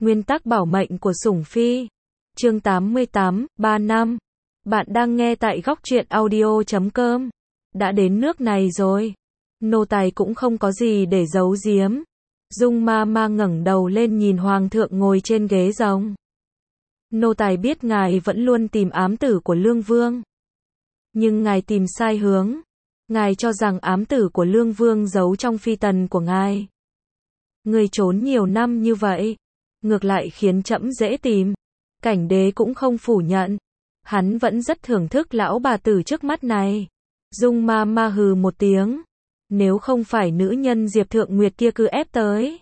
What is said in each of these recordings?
Nguyên tắc bảo mệnh của sủng phi. Chương 88, 3 năm. Bạn đang nghe tại góc truyện audio.com. Đã đến nước này rồi. Nô tài cũng không có gì để giấu giếm. Dung ma ma ngẩng đầu lên nhìn hoàng thượng ngồi trên ghế rồng. Nô tài biết ngài vẫn luôn tìm ám tử của Lương Vương. Nhưng ngài tìm sai hướng. Ngài cho rằng ám tử của Lương Vương giấu trong phi tần của ngài. Người trốn nhiều năm như vậy, ngược lại khiến trẫm dễ tìm. Cảnh đế cũng không phủ nhận. Hắn vẫn rất thưởng thức lão bà tử trước mắt này. Dung ma ma hừ một tiếng. Nếu không phải nữ nhân Diệp Thượng Nguyệt kia cứ ép tới,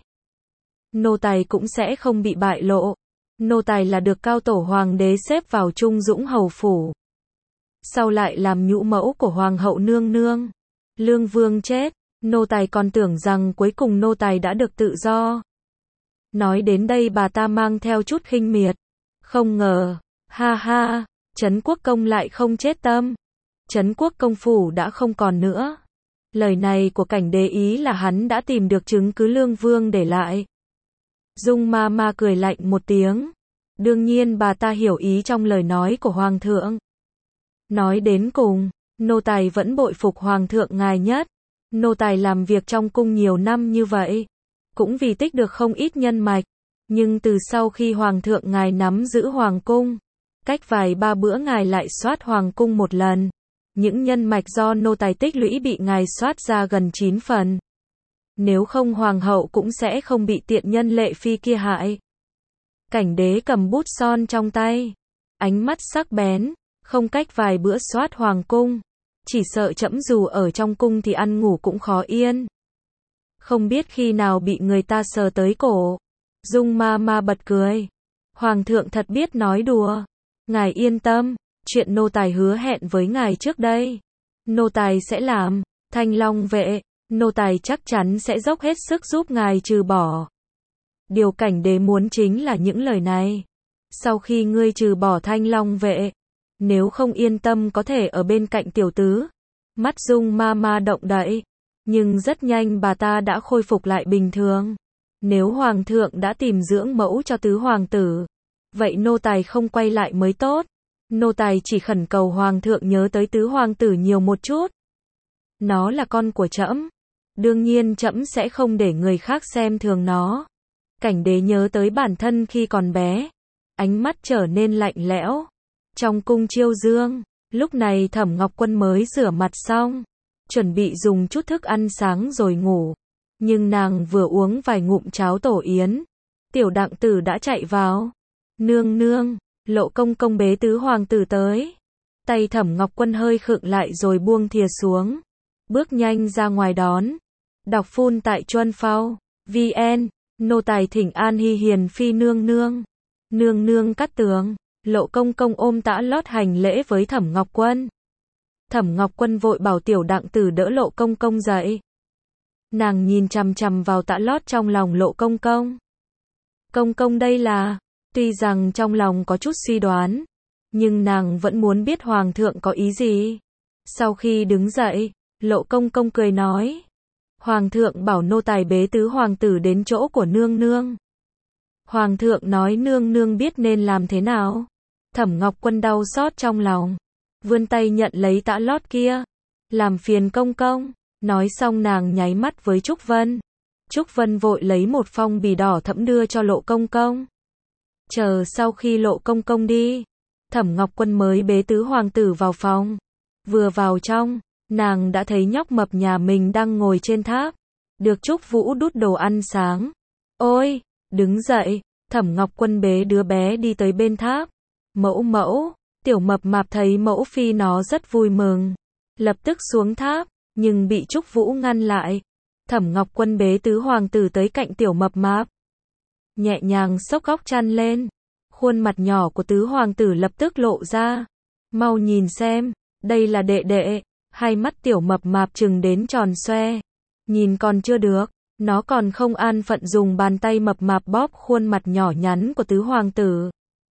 nô tài cũng sẽ không bị bại lộ. Nô tài là được cao tổ hoàng đế xếp vào Trung Dũng hầu phủ. Sau lại làm nhũ mẫu của hoàng hậu nương nương. Lương Vương chết, nô tài còn tưởng rằng cuối cùng nô tài đã được tự do. Nói đến đây bà ta mang theo chút khinh miệt. Không ngờ, ha ha, Trấn Quốc Công lại không chết tâm. Trấn Quốc Công phủ đã không còn nữa. Lời này của cảnh đế ý là hắn đã tìm được chứng cứ Lương Vương để lại. Dung ma ma cười lạnh một tiếng. Đương nhiên bà ta hiểu ý trong lời nói của hoàng thượng. Nói đến cùng, nô tài vẫn bội phục hoàng thượng ngài nhất. Nô tài làm việc trong cung nhiều năm như vậy, cũng vì tích được không ít nhân mạch. Nhưng từ sau khi hoàng thượng ngài nắm giữ hoàng cung, cách vài ba bữa ngài lại soát hoàng cung một lần. Những nhân mạch do nô tài tích lũy bị ngài soát ra gần 9 phần. Nếu không hoàng hậu cũng sẽ không bị tiện nhân Lệ Phi kia hại. Cảnh đế cầm bút son trong tay, ánh mắt sắc bén, không cách vài bữa soát hoàng cung. Chỉ sợ trẫm dù ở trong cung thì ăn ngủ cũng khó yên. Không biết khi nào bị người ta sờ tới cổ. Dung ma ma bật cười. Hoàng thượng thật biết nói đùa. Ngài yên tâm, chuyện nô tài hứa hẹn với ngài trước đây, nô tài sẽ làm. Thanh Long vệ, nô tài chắc chắn sẽ dốc hết sức giúp ngài trừ bỏ. Điều cảnh đế muốn chính là những lời này. Sau khi ngươi trừ bỏ Thanh Long vệ, nếu không yên tâm có thể ở bên cạnh tiểu tứ. Mắt Dung ma ma động đậy, nhưng rất nhanh bà ta đã khôi phục lại bình thường. Nếu hoàng thượng đã tìm dưỡng mẫu cho tứ hoàng tử, vậy nô tài không quay lại mới tốt. Nô tài chỉ khẩn cầu hoàng thượng nhớ tới tứ hoàng tử nhiều một chút. Nó là con của trẫm, đương nhiên trẫm sẽ không để người khác xem thường nó. Cảnh đế nhớ tới bản thân khi còn bé, ánh mắt trở nên lạnh lẽo. Trong cung Chiêu Dương, lúc này Thẩm Ngọc Quân mới rửa mặt xong, chuẩn bị dùng chút thức ăn sáng rồi ngủ. Nhưng nàng vừa uống vài ngụm cháo tổ yến, Tiểu Đặng Tử đã chạy vào. Nương nương, Lộ công công bế tứ hoàng tử tới. Tay Thẩm Ngọc Quân hơi khựng lại rồi buông thìa xuống, bước nhanh ra ngoài đón. Đọc phun tại Chuân Phao VN, nô tài thỉnh an Hi Hiền phi nương nương. Nương nương cắt tường. Lộ công công ôm tã lót hành lễ với Thẩm Ngọc Quân. Thẩm Ngọc Quân vội bảo Tiểu Đặng Tử đỡ Lộ công công dậy. Nàng nhìn chằm chằm vào tã lót trong lòng Lộ công công. Công công đây là... Tuy rằng trong lòng có chút suy đoán, nhưng nàng vẫn muốn biết hoàng thượng có ý gì. Sau khi đứng dậy, Lộ công công cười nói. Hoàng thượng bảo nô tài bế tứ hoàng tử đến chỗ của nương nương. Hoàng thượng nói nương nương biết nên làm thế nào. Thẩm Ngọc Quân đau xót trong lòng, vươn tay nhận lấy tã lót kia. Làm phiền công công. Nói xong nàng nháy mắt với Trúc Vân. Trúc Vân vội lấy một phong bì đỏ thẫm đưa cho Lộ công công. Chờ sau khi Lộ công công đi, Thẩm Ngọc Quân mới bế tứ hoàng tử vào phòng. Vừa vào trong, nàng đã thấy nhóc mập nhà mình đang ngồi trên tháp, được Trúc Vũ đút đồ ăn sáng. Ôi, đứng dậy, Thẩm Ngọc Quân bế đứa bé đi tới bên tháp. Mẫu mẫu, tiểu mập mạp thấy mẫu phi nó rất vui mừng, lập tức xuống tháp, nhưng bị Trúc Vũ ngăn lại. Thẩm Ngọc Quân bế tứ hoàng tử tới cạnh tiểu mập mạp, nhẹ nhàng xốc góc chăn lên. Khuôn mặt nhỏ của tứ hoàng tử lập tức lộ ra. Mau nhìn xem, đây là đệ đệ. Hai mắt tiểu mập mạp trừng đến tròn xoe. Nhìn còn chưa được, nó còn không an phận dùng bàn tay mập mạp bóp khuôn mặt nhỏ nhắn của tứ hoàng tử.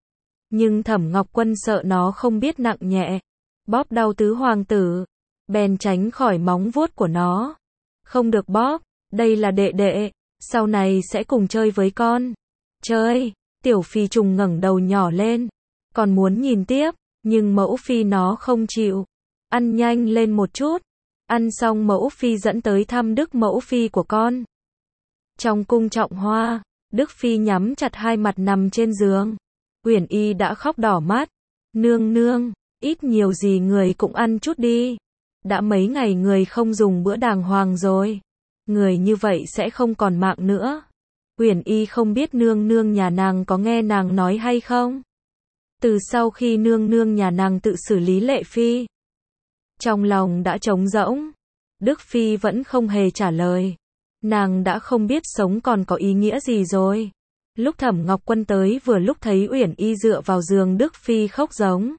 Nhưng Thẩm Ngọc Quân sợ nó không biết nặng nhẹ, bóp đau tứ hoàng tử, bèn tránh khỏi móng vuốt của nó. Không được bóp, đây là đệ đệ, sau này sẽ cùng chơi với con. Chơi, Tiểu phi trùng ngẩng đầu nhỏ lên, còn muốn nhìn tiếp, nhưng mẫu phi nó không chịu. Ăn nhanh lên một chút. Ăn xong mẫu phi dẫn tới thăm Đức mẫu phi của con. Trong cung trọng hoa, Đức phi nhắm chặt hai mặt nằm trên giường. Uyển Y đã khóc đỏ mắt. Nương nương, ít nhiều gì người cũng ăn chút đi. Đã mấy ngày người không dùng bữa đàng hoàng rồi. Người như vậy sẽ không còn mạng nữa. Uyển Y không biết nương nương nhà nàng có nghe nàng nói hay không. Từ sau khi nương nương nhà nàng tự xử lý Lệ Phi, trong lòng đã trống rỗng. Đức Phi vẫn không hề trả lời. Nàng đã không biết sống còn có ý nghĩa gì rồi. Lúc Thẩm Ngọc Quân tới vừa lúc thấy Uyển Y dựa vào giường Đức Phi khóc giống.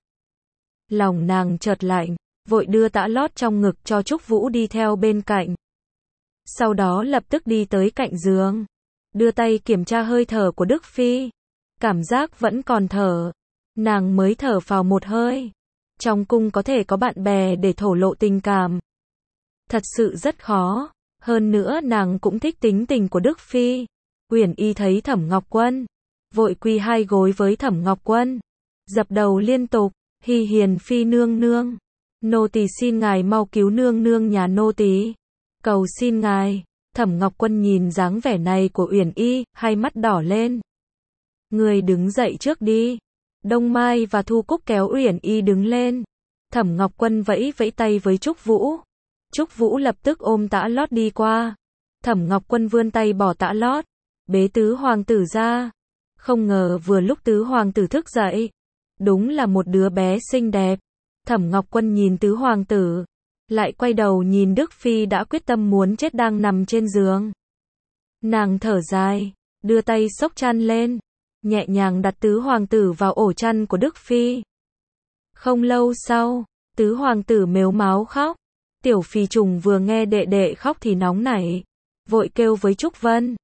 Lòng nàng chợt lạnh, vội đưa tã lót trong ngực cho Trúc Vũ đi theo bên cạnh. Sau đó lập tức đi tới cạnh giường, đưa tay kiểm tra hơi thở của Đức Phi. Cảm giác vẫn còn thở. Nàng mới thở phào một hơi. Trong cung có thể có bạn bè để thổ lộ tình cảm, thật sự rất khó. Hơn nữa nàng cũng thích tính tình của Đức Phi. Uyển Y thấy Thẩm Ngọc Quân, vội quỳ hai gối với Thẩm Ngọc Quân, dập đầu liên tục, Hi Hiền Phi nương nương, nô tỳ xin ngài mau cứu nương nương nhà nô tỳ, cầu xin ngài. Thẩm Ngọc Quân nhìn dáng vẻ này của Uyển Y, hai mắt đỏ lên. Người đứng dậy trước đi. Đông Mai và Thu Cúc kéo Uyển Y đứng lên. Thẩm Ngọc Quân vẫy vẫy tay với Trúc Vũ. Trúc Vũ lập tức ôm tã lót đi qua. Thẩm Ngọc Quân vươn tay bỏ tã lót, bế tứ hoàng tử ra. Không ngờ vừa lúc tứ hoàng tử thức dậy, đúng là một đứa bé xinh đẹp. Thẩm Ngọc Quân nhìn tứ hoàng tử, lại quay đầu nhìn Đức Phi đã quyết tâm muốn chết đang nằm trên giường. Nàng thở dài, đưa tay xốc chăn lên, nhẹ nhàng đặt tứ hoàng tử vào ổ chăn của Đức Phi. Không lâu sau, tứ hoàng tử mếu máo khóc. Tiểu Phi trùng vừa nghe đệ đệ khóc thì nóng nảy, vội kêu với Trúc Vân.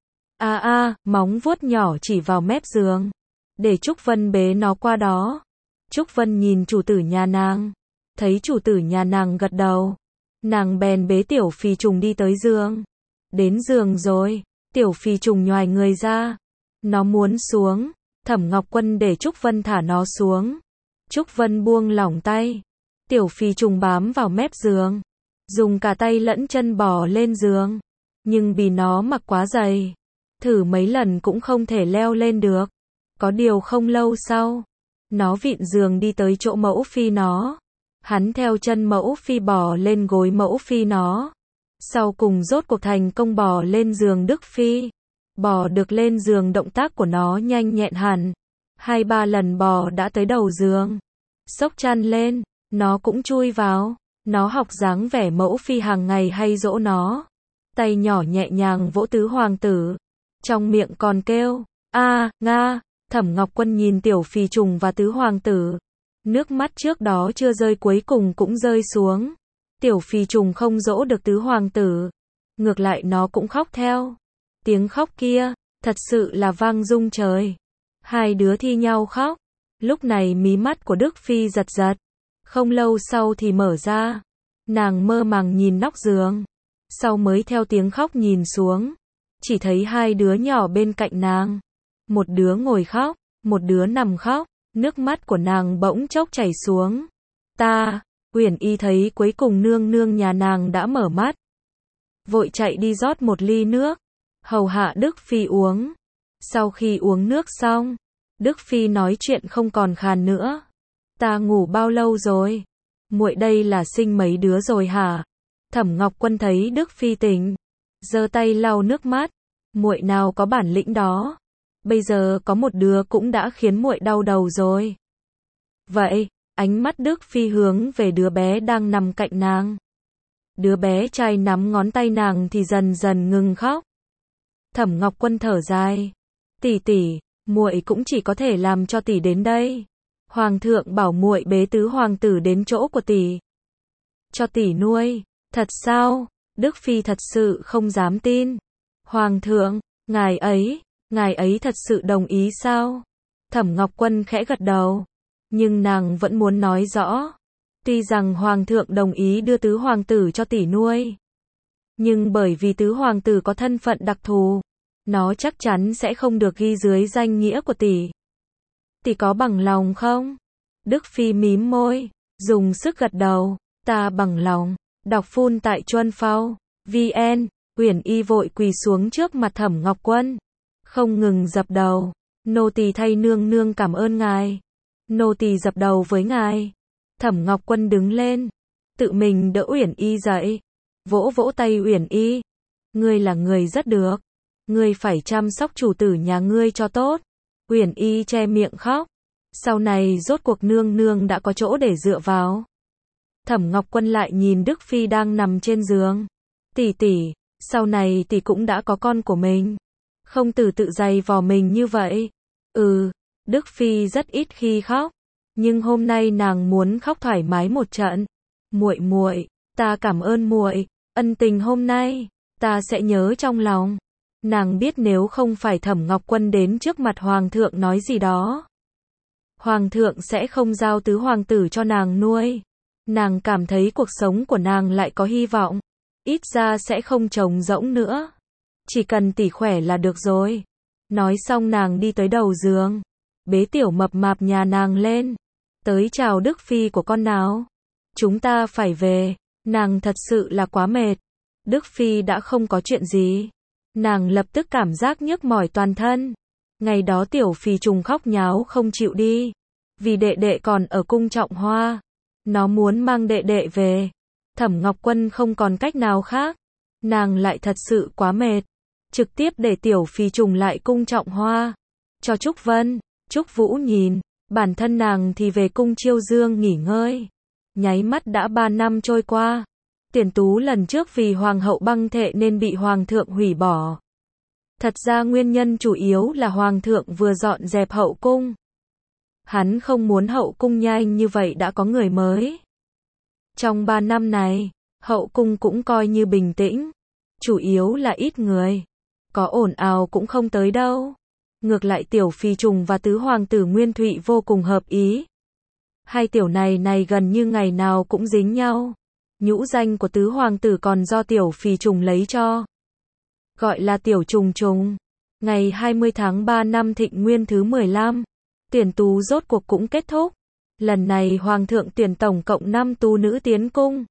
Móng vuốt nhỏ chỉ vào mép giường, để Trúc Vân bế nó qua đó. Trúc Vân nhìn chủ tử nhà nàng, thấy chủ tử nhà nàng gật đầu, nàng bèn bế Tiểu Phi trùng đi tới giường. Đến giường rồi, Tiểu Phi trùng nhoài người ra, nó muốn xuống. Thẩm Ngọc Quân để Trúc Vân thả nó xuống. Trúc Vân buông lỏng tay, Tiểu Phi trùng bám vào mép giường, dùng cả tay lẫn chân bò lên giường, nhưng vì nó mặc quá dày, thử mấy lần cũng không thể leo lên được. Có điều không lâu sau, nó vịn giường đi tới chỗ mẫu phi nó. Hắn theo chân mẫu phi bò lên gối mẫu phi nó. Sau cùng rốt cuộc thành công bò lên giường Đức Phi. Bò được lên giường động tác của nó nhanh nhẹn hẳn. 2-3 lần bò đã tới đầu giường. Xốc chăn lên, nó cũng chui vào. Nó học dáng vẻ mẫu phi hàng ngày hay dỗ nó. Tay nhỏ nhẹ nhàng vỗ tứ hoàng tử. Trong miệng còn kêu, nga. Thẩm Ngọc Quân nhìn Tiểu Phi trùng và tứ hoàng tử. Nước mắt trước đó chưa rơi cuối cùng cũng rơi xuống. Tiểu Phi trùng không dỗ được tứ hoàng tử, ngược lại nó cũng khóc theo. Tiếng khóc kia, thật sự là vang rung trời. Hai đứa thi nhau khóc. Lúc này mí mắt của Đức Phi giật giật. Không lâu sau thì mở ra. Nàng mơ màng nhìn nóc giường. Sau mới theo tiếng khóc nhìn xuống. Chỉ thấy hai đứa nhỏ bên cạnh nàng. Một đứa ngồi khóc, một đứa nằm khóc. Nước mắt của nàng bỗng chốc chảy xuống. Uyển Y thấy cuối cùng nương nương nhà nàng đã mở mắt, vội chạy đi rót một ly nước, hầu hạ Đức Phi uống. Sau khi uống nước xong, Đức Phi nói chuyện không còn khàn nữa. Ta ngủ bao lâu rồi? Muội đây là sinh mấy đứa rồi hả? Thẩm Ngọc Quân thấy Đức Phi tỉnh, giơ tay lau nước mắt. Muội nào có bản lĩnh đó. Bây giờ có một đứa cũng đã khiến muội đau đầu rồi. Vậy, ánh mắt Đức Phi hướng về đứa bé đang nằm cạnh nàng. Đứa bé trai nắm ngón tay nàng thì dần dần ngừng khóc. Thẩm Ngọc Quân thở dài. Tỷ, muội cũng chỉ có thể làm cho tỷ đến đây. Hoàng thượng bảo muội bế tứ hoàng tử đến chỗ của tỷ, cho tỷ nuôi. Thật sao? Đức Phi thật sự không dám tin. Hoàng thượng, ngài ấy thật sự đồng ý sao? Thẩm Ngọc Quân khẽ gật đầu, nhưng nàng vẫn muốn nói rõ. Tuy rằng hoàng thượng đồng ý đưa tứ hoàng tử cho tỷ nuôi, nhưng bởi vì tứ hoàng tử có thân phận đặc thù, nó chắc chắn sẽ không được ghi dưới danh nghĩa của tỷ. Tỷ có bằng lòng không? Đức Phi mím môi, dùng sức gật đầu, ta bằng lòng. Đọc phun tại Chuân Phao, VN, Uyển Y vội quỳ xuống trước mặt Thẩm Ngọc Quân, không ngừng dập đầu. Nô tỳ thay nương nương cảm ơn ngài. Nô tỳ dập đầu với ngài. Thẩm Ngọc Quân đứng lên, tự mình đỡ Uyển Y dậy, vỗ vỗ tay Uyển Y. Ngươi là người rất được, ngươi phải chăm sóc chủ tử nhà ngươi cho tốt. Uyển Y che miệng khóc. Sau này rốt cuộc nương nương đã có chỗ để dựa vào. Thẩm Ngọc Quân lại nhìn Đức Phi đang nằm trên giường. Tỷ tỷ, sau này tỷ cũng đã có con của mình, không tự dày vò mình như vậy. Đức Phi rất ít khi khóc, nhưng hôm nay nàng muốn khóc thoải mái một trận. Muội muội, ta cảm ơn muội, ân tình hôm nay ta sẽ nhớ trong lòng. Nàng biết nếu không phải Thẩm Ngọc Quân đến trước mặt hoàng thượng nói gì đó, hoàng thượng sẽ không giao tứ hoàng tử cho nàng nuôi. Nàng cảm thấy cuộc sống của nàng lại có hy vọng, ít ra sẽ không trống rỗng nữa. Chỉ cần tỷ khỏe là được rồi. Nói xong nàng đi tới đầu giường, bế tiểu mập mạp nhà nàng lên, tới chào Đức Phi của con nào. Chúng ta phải về, nàng thật sự là quá mệt. Đức Phi đã không có chuyện gì, nàng lập tức cảm giác nhức mỏi toàn thân. Ngày đó tiểu Phi trùng khóc nháo không chịu đi, vì đệ đệ còn ở cung Trọng Hoa, nó muốn mang đệ đệ về. Thẩm Ngọc Quân không còn cách nào khác, nàng lại thật sự quá mệt, trực tiếp để tiểu Phi trùng lại cung Trọng Hoa, cho Trúc Vân, Trúc Vũ nhìn, bản thân nàng thì về cung Chiêu Dương nghỉ ngơi. Nháy mắt đã 3 năm trôi qua. Tiền Tú lần trước vì hoàng hậu băng thệ nên bị hoàng thượng hủy bỏ. Thật ra nguyên nhân chủ yếu là hoàng thượng vừa dọn dẹp hậu cung. Hắn không muốn hậu cung nhanh như vậy đã có người mới. Trong 3 năm này, hậu cung cũng coi như bình tĩnh, chủ yếu là ít người, có ồn ào cũng không tới đâu. Ngược lại tiểu Phi trùng và tứ hoàng tử Nguyên Thụy vô cùng hợp ý. Hai tiểu này gần như ngày nào cũng dính nhau. Nhũ danh của tứ hoàng tử còn do tiểu Phi trùng lấy cho, gọi là tiểu trùng trùng. Ngày 20 tháng 3 năm Thịnh Nguyên thứ 15, tuyển tú rốt cuộc cũng kết thúc. Lần này hoàng thượng tuyển tổng cộng 5 tú nữ tiến cung.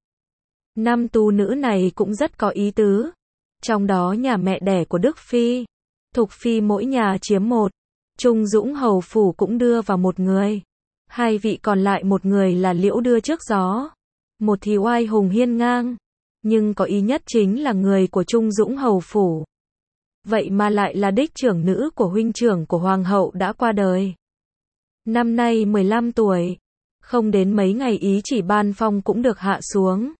5 tú nữ này cũng rất có ý tứ. Trong đó nhà mẹ đẻ của Đức Phi, Thục Phi mỗi nhà chiếm một. Trung Dũng hầu phủ cũng đưa vào một người. 2 vị còn lại một người là Liễu đưa trước gió, một thì oai hùng hiên ngang, nhưng có ý nhất chính là người của Trung Dũng hầu phủ. Vậy mà lại là đích trưởng nữ của huynh trưởng của hoàng hậu đã qua đời. Năm nay 15 tuổi, không đến mấy ngày ý chỉ ban phong cũng được hạ xuống.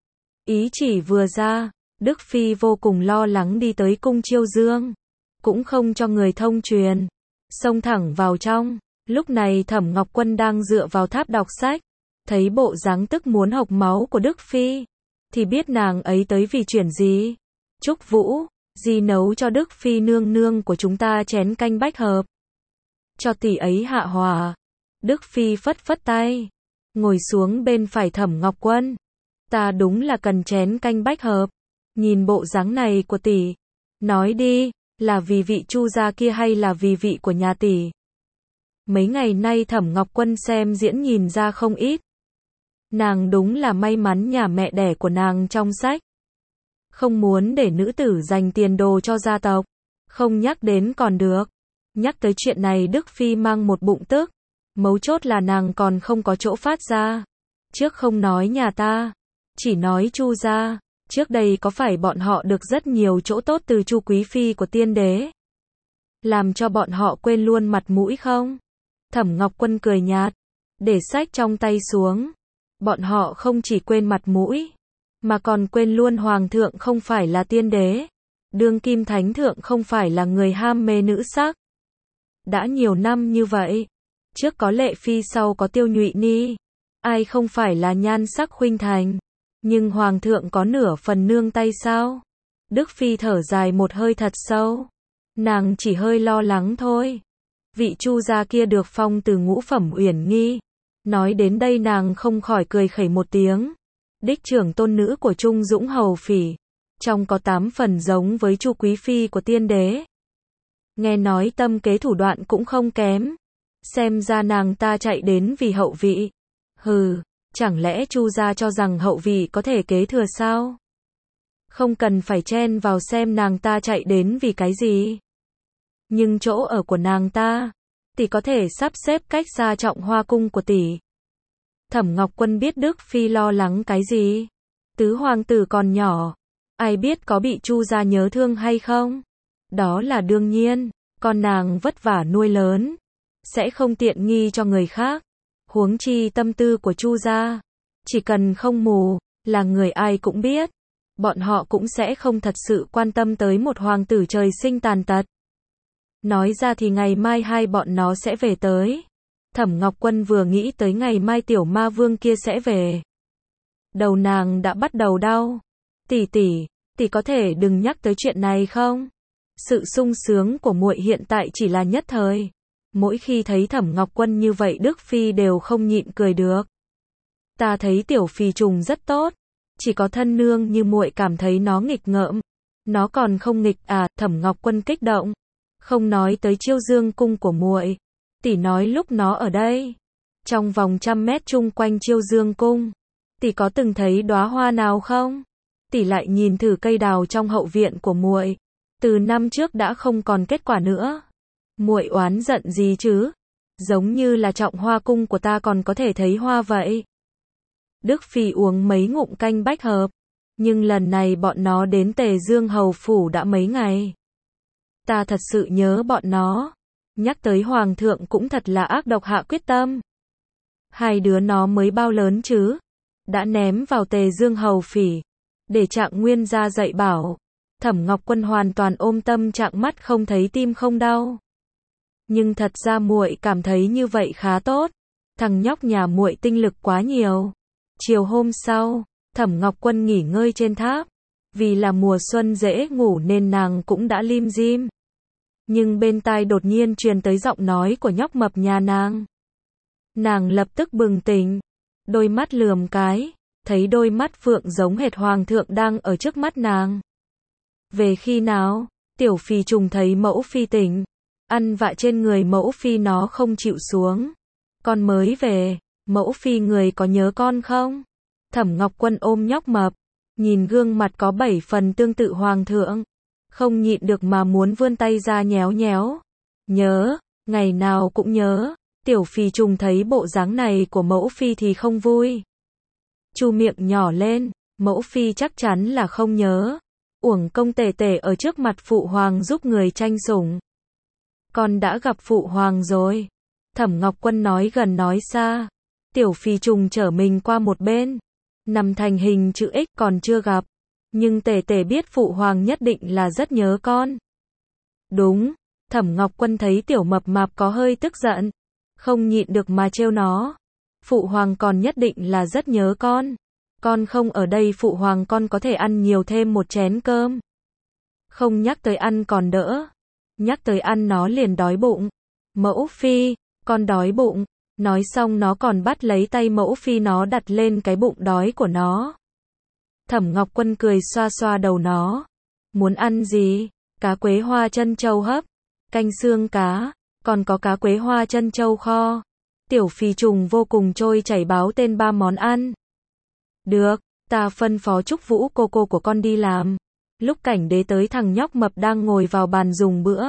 Ý chỉ vừa ra, Đức Phi vô cùng lo lắng đi tới cung Chiêu Dương, cũng không cho người thông truyền, xông thẳng vào trong. Lúc này Thẩm Ngọc Quân đang dựa vào tháp đọc sách, thấy bộ dáng tức muốn hộc máu của Đức Phi, thì biết nàng ấy tới vì chuyện gì. Trúc Vũ, dì nấu cho Đức Phi nương nương của chúng ta chén canh bách hợp, cho tỷ ấy hạ hỏa. Đức Phi phất phất tay, ngồi xuống bên phải Thẩm Ngọc Quân. Ta đúng là cần chén canh bách hợp. Nhìn bộ dáng này của tỷ, nói đi, là vì vị Chu gia kia hay là vì vị của nhà tỷ? Mấy ngày nay Thẩm Ngọc Quân xem diễn nhìn ra không ít. Nàng đúng là may mắn nhà mẹ đẻ của nàng trong sách, không muốn để nữ tử dành tiền đồ cho gia tộc. Không nhắc đến còn được, nhắc tới chuyện này Đức Phi mang một bụng tức. Mấu chốt là nàng còn không có chỗ phát ra. Trước không nói nhà ta, chỉ nói Chu gia, trước đây có phải bọn họ được rất nhiều chỗ tốt từ Chu quý phi của tiên đế, làm cho bọn họ quên luôn mặt mũi không? Thẩm Ngọc Quân cười nhạt, để sách trong tay xuống. Bọn họ không chỉ quên mặt mũi, mà còn quên luôn hoàng thượng không phải là tiên đế, đương kim thánh thượng không phải là người ham mê nữ sắc. Đã nhiều năm như vậy, trước có Lệ Phi sau có Tiêu Nhụy Ni, ai không phải là nhan sắc khuynh thành, nhưng hoàng thượng có nửa phần nương tay sao? Đức Phi thở dài một hơi thật sâu, nàng chỉ hơi lo lắng thôi. Vị Chu gia kia được phong từ ngũ phẩm uyển nghi. Nói đến đây nàng không khỏi cười khẩy một tiếng. Đích trưởng tôn nữ của Trung Dũng hầu phỉ, trong có 8 phần giống với Chu quý phi của tiên đế. Nghe nói tâm kế thủ đoạn cũng không kém. Xem ra nàng ta chạy đến vì hậu vị. Hừ, chẳng lẽ Chu gia cho rằng hậu vị có thể kế thừa sao? Không cần phải chen vào xem nàng ta chạy đến vì cái gì. Nhưng chỗ ở của nàng ta, tỷ có thể sắp xếp cách xa Trọng Hoa cung của tỷ. Thẩm Ngọc Quân biết Đức Phi lo lắng cái gì. Tứ hoàng tử còn nhỏ, ai biết có bị Chu gia nhớ thương hay không? Đó là đương nhiên, con nàng vất vả nuôi lớn, sẽ không tiện nghi cho người khác. Huống chi tâm tư của Chu gia, chỉ cần không mù, là người ai cũng biết. Bọn họ cũng sẽ không thật sự quan tâm tới một hoàng tử trời sinh tàn tật. Nói ra thì ngày mai hai bọn nó sẽ về tới. Thẩm Ngọc Quân vừa nghĩ tới ngày mai tiểu ma vương kia sẽ về, đầu nàng đã bắt đầu đau. Tỷ tỷ có thể đừng nhắc tới chuyện này không? Sự sung sướng của muội hiện tại chỉ là nhất thời. Mỗi khi thấy Thẩm Ngọc Quân như vậy Đức Phi đều không nhịn cười được. Ta thấy tiểu Phi trùng rất tốt, chỉ có thân nương như muội cảm thấy nó nghịch ngợm. Nó còn không nghịch à? Thẩm Ngọc Quân kích động. Không nói tới Chiêu Dương cung của muội, tỷ nói lúc nó ở đây, trong vòng 100 mét chung quanh Chiêu Dương cung, tỷ có từng thấy đóa hoa nào không? Tỷ lại nhìn thử cây đào trong hậu viện của muội, từ năm trước đã không còn kết quả nữa. Muội oán giận gì chứ? Giống như là Trọng Hoa cung của ta còn có thể thấy hoa vậy. Đức Phi uống mấy ngụm canh bách hợp, nhưng lần này bọn nó đến Tề Dương hầu phủ đã mấy ngày. Ta thật sự nhớ bọn nó. Nhắc tới hoàng thượng cũng thật là ác độc hạ quyết tâm. Hai đứa nó mới bao lớn chứ? Đã ném vào Tề Dương hầu phỉ, để Trạng Nguyên ra dạy bảo. Thẩm Ngọc Quân hoàn toàn ôm tâm trạng mắt không thấy tim không đau. Nhưng thật ra muội cảm thấy như vậy khá tốt. Thằng nhóc nhà muội tinh lực quá nhiều. Chiều hôm sau, Thẩm Ngọc Quân nghỉ ngơi trên tháp. Vì là mùa xuân dễ ngủ nên nàng cũng đã lim dim. Nhưng bên tai đột nhiên truyền tới giọng nói của nhóc mập nhà nàng. Nàng lập tức bừng tỉnh, đôi mắt lườm cái, thấy đôi mắt phượng giống hệt hoàng thượng đang ở trước mắt nàng. Về khi nào? Tiểu Phi trùng thấy mẫu phi tỉnh, ăn vạ trên người mẫu phi nó không chịu xuống. Con mới về, mẫu phi người có nhớ con không? Thẩm Ngọc Quân ôm nhóc mập, nhìn gương mặt có 7 phần tương tự hoàng thượng, không nhịn được mà muốn vươn tay ra nhéo nhéo. Nhớ, ngày nào cũng nhớ. Tiểu Phi trùng thấy bộ dáng này của mẫu phi thì không vui. Chu miệng nhỏ lên, mẫu phi chắc chắn là không nhớ. Uổng công tể tể ở trước mặt phụ hoàng giúp người tranh sủng. Con đã gặp phụ hoàng rồi. Thẩm Ngọc Quân nói gần nói xa. Tiểu Phi trùng trở mình qua một bên, nằm thành hình chữ X còn chưa gặp. Nhưng tể tể biết phụ hoàng nhất định là rất nhớ con. Đúng, Thẩm Ngọc Quân thấy tiểu mập mạp có hơi tức giận, không nhịn được mà trêu nó. Phụ hoàng còn nhất định là rất nhớ con. Con không ở đây phụ hoàng con có thể ăn nhiều thêm một chén cơm. Không nhắc tới ăn còn đỡ. Nhắc tới ăn nó liền đói bụng. Mẫu phi, con đói bụng. Nói xong nó còn bắt lấy tay mẫu phi nó đặt lên cái bụng đói của nó. Thẩm Ngọc Quân cười xoa xoa đầu nó. Muốn ăn gì? Cá quế hoa trân châu hấp, canh xương cá, còn có cá quế hoa trân châu kho. Tiểu Phi trùng vô cùng trôi chảy báo tên 3 món ăn. Được, ta phân phó Trúc Vũ cô cô của con đi làm. Lúc Cảnh Đế tới thằng nhóc mập đang ngồi vào bàn dùng bữa.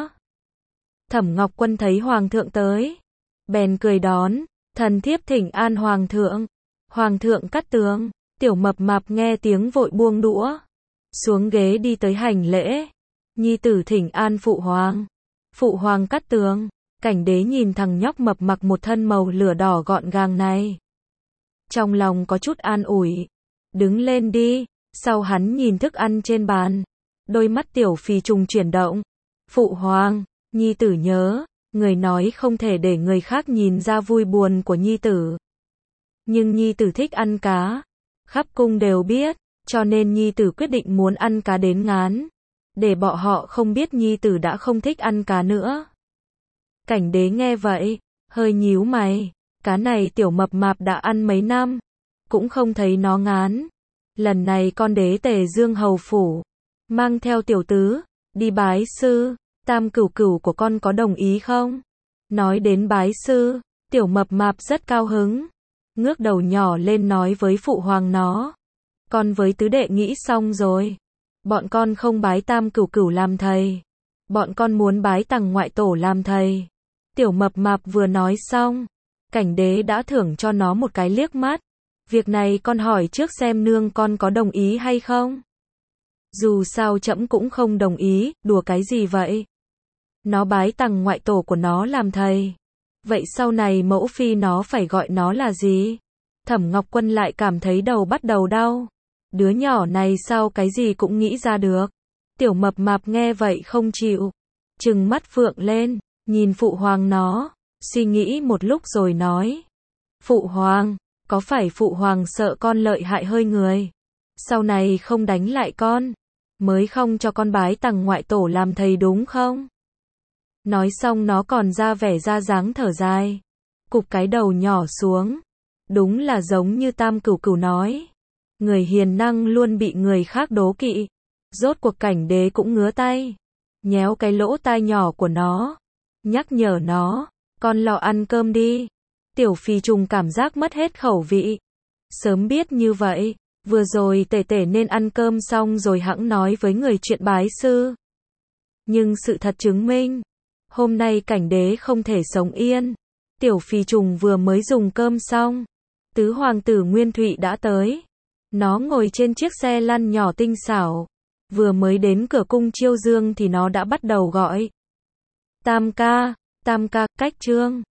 Thẩm Ngọc Quân thấy hoàng thượng tới, bèn cười đón, thần thiếp thỉnh an hoàng thượng. Hoàng thượng cắt tường. Tiểu mập mạp nghe tiếng vội buông đũa, xuống ghế đi tới hành lễ. Nhi tử thỉnh an phụ hoàng. Phụ hoàng cắt tường. Cảnh Đế nhìn thằng nhóc mập mặc một thân màu lửa đỏ gọn gàng này, trong lòng có chút an ủi. Đứng lên đi. Sau hắn nhìn thức ăn trên bàn, đôi mắt Tiểu Phi trùng chuyển động. Phụ hoàng, nhi tử nhớ, người nói không thể để người khác nhìn ra vui buồn của nhi tử. Nhưng nhi tử thích ăn cá, khắp cung đều biết, cho nên nhi tử quyết định muốn ăn cá đến ngán, để bọn họ không biết nhi tử đã không thích ăn cá nữa. Cảnh Đế nghe vậy, hơi nhíu mày, cá này tiểu mập mạp đã ăn mấy năm, cũng không thấy nó ngán. Lần này con đế Tề Dương hầu phủ, mang theo tiểu tứ, đi bái sư, Tam cửu cửu của con có đồng ý không? Nói đến bái sư, tiểu mập mạp rất cao hứng. Ngước đầu nhỏ lên nói với phụ hoàng nó. Con với tứ đệ nghĩ xong rồi. Bọn con không bái tam cửu cửu làm thầy. Bọn con muốn bái Tằng ngoại tổ làm thầy. Tiểu mập mạp vừa nói xong, Cảnh Đế đã thưởng cho nó một cái liếc mắt. Việc này con hỏi trước xem nương con có đồng ý hay không? Dù sao trẫm cũng không đồng ý, đùa cái gì vậy? Nó bái Tằng ngoại tổ của nó làm thầy. Vậy sau này mẫu phi nó phải gọi nó là gì? Thẩm Ngọc Quân lại cảm thấy đầu bắt đầu đau. Đứa nhỏ này sao cái gì cũng nghĩ ra được. Tiểu mập mạp nghe vậy không chịu. Trừng mắt phượng lên, nhìn phụ hoàng nó, suy nghĩ một lúc rồi nói. Phụ hoàng, có phải phụ hoàng sợ con lợi hại hơi người? Sau này không đánh lại con, mới không cho con bái Tằng ngoại tổ làm thầy đúng không? Nói xong nó còn ra vẻ ra dáng thở dài. Cụp cái đầu nhỏ xuống. Đúng là giống như Tam cửu cửu nói. Người hiền năng luôn bị người khác đố kỵ. Rốt cuộc Cảnh Đế cũng ngứa tay. Nhéo cái lỗ tai nhỏ của nó. Nhắc nhở nó. Con lo ăn cơm đi. Tiểu Phi Trùng cảm giác mất hết khẩu vị. Sớm biết như vậy. Vừa rồi tể tể nên ăn cơm xong rồi hẵng nói với người chuyện bái sư. Nhưng sự thật chứng minh. Hôm nay Cảnh Đế không thể sống yên. Tiểu Phi Trùng vừa mới dùng cơm xong. Tứ hoàng tử Nguyên Thụy đã tới. Nó ngồi trên chiếc xe lăn nhỏ tinh xảo. Vừa mới đến cửa cung Chiêu Dương thì nó đã bắt đầu gọi. Tam ca, cách Trương.